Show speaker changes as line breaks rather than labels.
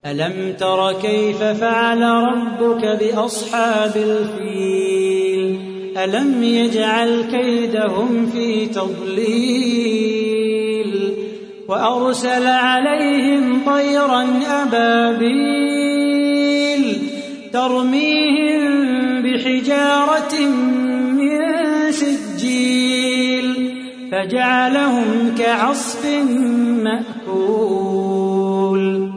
ألم تر كيف فعل ربك بأصحاب الفيل ألم يجعل كيدهم في تضليل وأرسل عليهم طيرا أبابيل ترميهم بحجارة من سجيل فجعلهم كعصف مأكول